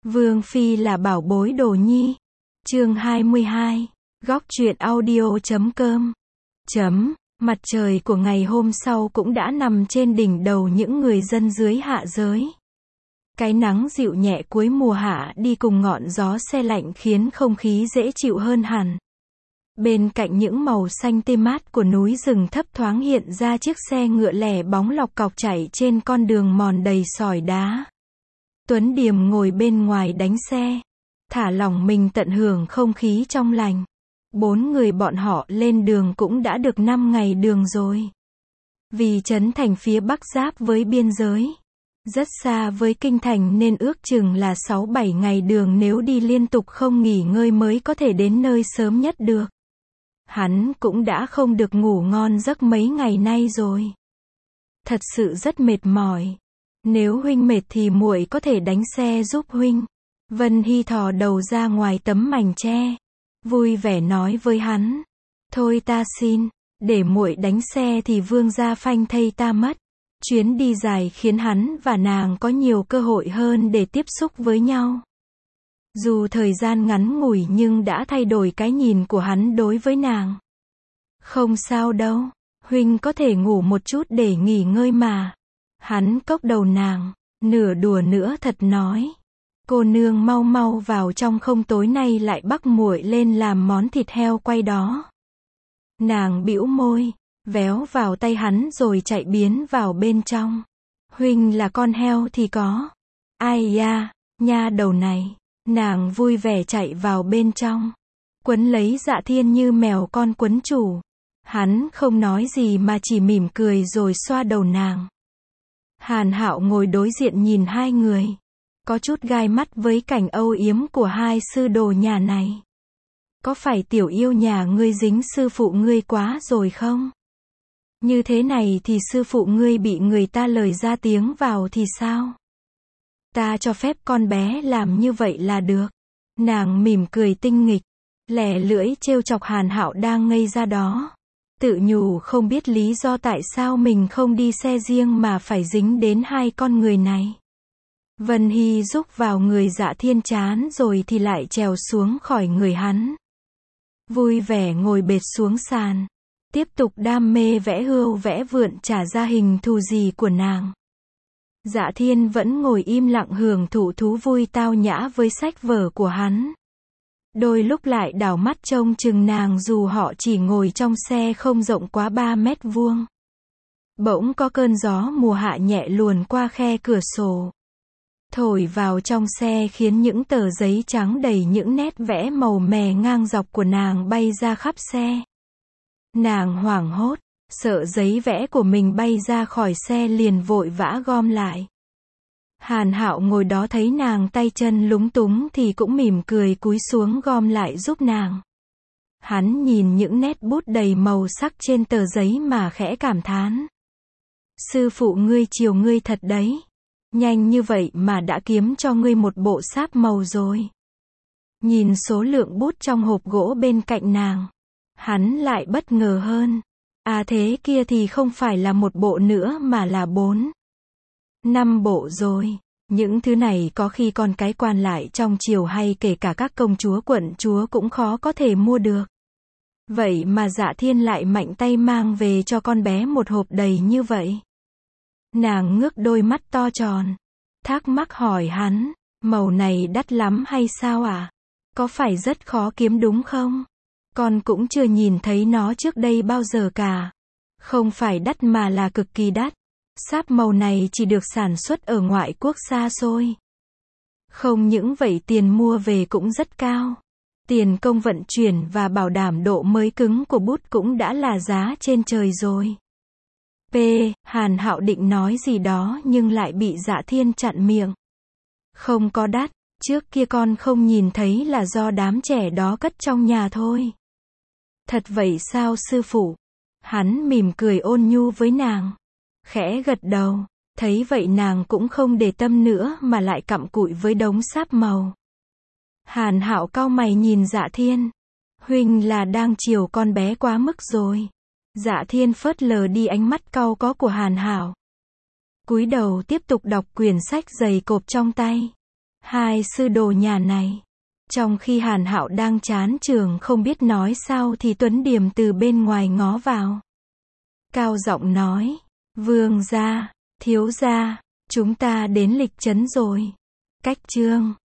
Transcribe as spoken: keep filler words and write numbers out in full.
Vương Phi là bảo bối đồ nhi. Chương hai mươi hai. Góc truyện audio chấm com. Chấm. Mặt trời của ngày hôm sau cũng đã nằm trên đỉnh đầu những người dân dưới hạ giới. Cái nắng dịu nhẹ cuối mùa hạ đi cùng ngọn gió se lạnh khiến không khí dễ chịu hơn hẳn. Bên cạnh những màu xanh tươi mát của núi rừng thấp thoáng hiện ra chiếc xe ngựa lẻ bóng lọc cọc chạy trên con đường mòn đầy sỏi đá. Tuấn Điềm ngồi bên ngoài đánh xe, thả lỏng mình tận hưởng không khí trong lành. Bốn người bọn họ lên đường cũng đã được năm ngày đường rồi. Vì trấn thành phía bắc giáp với biên giới, rất xa với kinh thành nên ước chừng là sáu bảy ngày đường nếu đi liên tục không nghỉ ngơi mới có thể đến nơi sớm nhất được. Hắn cũng đã không được ngủ ngon giấc mấy ngày nay rồi. Thật sự rất mệt mỏi. Nếu huynh mệt thì muội có thể đánh xe giúp huynh. Vân Hy thò đầu ra ngoài tấm mành tre, vui vẻ nói với hắn. Thôi ta xin, để muội đánh xe thì vương gia phanh thây ta mất. Chuyến đi dài khiến hắn và nàng có nhiều cơ hội hơn để tiếp xúc với nhau. Dù thời gian ngắn ngủi nhưng đã thay đổi cái nhìn của hắn đối với nàng. Không sao đâu, huynh có thể ngủ một chút để nghỉ ngơi mà. Hắn cốc đầu nàng, nửa đùa nữa thật nói. Cô nương mau mau vào trong không tối nay lại bắc muội lên làm món thịt heo quay đó. Nàng bĩu môi, véo vào tay hắn rồi chạy biến vào bên trong. Huynh là con heo thì có. Ai da, nha đầu này. Nàng vui vẻ chạy vào bên trong, quấn lấy Dạ Thiên như mèo con quấn chủ. Hắn không nói gì mà chỉ mỉm cười rồi xoa đầu nàng. Hàn Hạo ngồi đối diện nhìn hai người, có chút gai mắt với cảnh âu yếm của hai sư đồ nhà này. Có phải tiểu yêu nhà ngươi dính sư phụ ngươi quá rồi không? Như thế này thì sư phụ ngươi bị người ta lời ra tiếng vào thì sao? Ta cho phép con bé làm như vậy là được. Nàng mỉm cười tinh nghịch, lẻ lưỡi trêu chọc Hàn Hạo đang ngây ra đó. Tự nhủ không biết lý do tại sao mình không đi xe riêng mà phải dính đến hai con người này. Vân Hy rúc vào người Dạ Thiên chán rồi thì lại trèo xuống khỏi người hắn. Vui vẻ ngồi bệt xuống sàn, tiếp tục đam mê vẽ hươu vẽ vượn trả ra hình thù gì của nàng. Dạ Thiên vẫn ngồi im lặng hưởng thụ thú vui tao nhã với sách vở của hắn. Đôi lúc lại đảo mắt trông chừng nàng dù họ chỉ ngồi trong xe không rộng quá ba mét vuông. Bỗng có cơn gió mùa hạ nhẹ luồn qua khe cửa sổ, thổi vào trong xe khiến những tờ giấy trắng đầy những nét vẽ màu mè ngang dọc của nàng bay ra khắp xe. Nàng hoảng hốt, sợ giấy vẽ của mình bay ra khỏi xe liền vội vã gom lại. Hàn Hạo ngồi đó thấy nàng tay chân lúng túng thì cũng mỉm cười cúi xuống gom lại giúp nàng. Hắn nhìn những nét bút đầy màu sắc trên tờ giấy mà khẽ cảm thán. Sư phụ ngươi chiều ngươi thật đấy. Nhanh như vậy mà đã kiếm cho ngươi một bộ sáp màu rồi. Nhìn số lượng bút trong hộp gỗ bên cạnh nàng, hắn lại bất ngờ hơn. À thế kia thì không phải là một bộ nữa mà là bốn, năm bộ rồi. Những thứ này có khi con cái quan lại trong triều hay kể cả các công chúa quận chúa cũng khó có thể mua được. Vậy mà Dạ Thiên lại mạnh tay mang về cho con bé một hộp đầy như vậy. Nàng ngước đôi mắt to tròn, thắc mắc hỏi hắn, màu này đắt lắm hay sao à? Có phải rất khó kiếm đúng không? Con cũng chưa nhìn thấy nó trước đây bao giờ cả. Không phải đắt mà là cực kỳ đắt. Sáp màu này chỉ được sản xuất ở ngoại quốc xa xôi. Không những vậy tiền mua về cũng rất cao. Tiền công vận chuyển và bảo đảm độ mới cứng của bút cũng đã là giá trên trời rồi. P. Hàn Hạo định nói gì đó nhưng lại bị Dạ Thiên chặn miệng. Không có đắt, trước kia con không nhìn thấy là do đám trẻ đó cất trong nhà thôi. Thật vậy sao sư phụ? Hắn mỉm cười ôn nhu với nàng, khẽ gật đầu. Thấy vậy nàng cũng không để tâm nữa mà lại cặm cụi với đống sáp màu. Hàn Hạo cau mày nhìn Dạ Thiên. Huynh là đang chiều con bé quá mức rồi. Dạ Thiên phớt lờ đi ánh mắt cau có của Hàn Hạo, cúi đầu tiếp tục đọc quyển sách dày cộp trong tay. Hai sư đồ nhà này. Trong khi Hàn Hạo đang chán trường không biết nói sao thì Tuấn Điềm từ bên ngoài ngó vào. Cao giọng nói, vương gia, thiếu gia, chúng ta đến Lịch Trấn rồi. Cách chương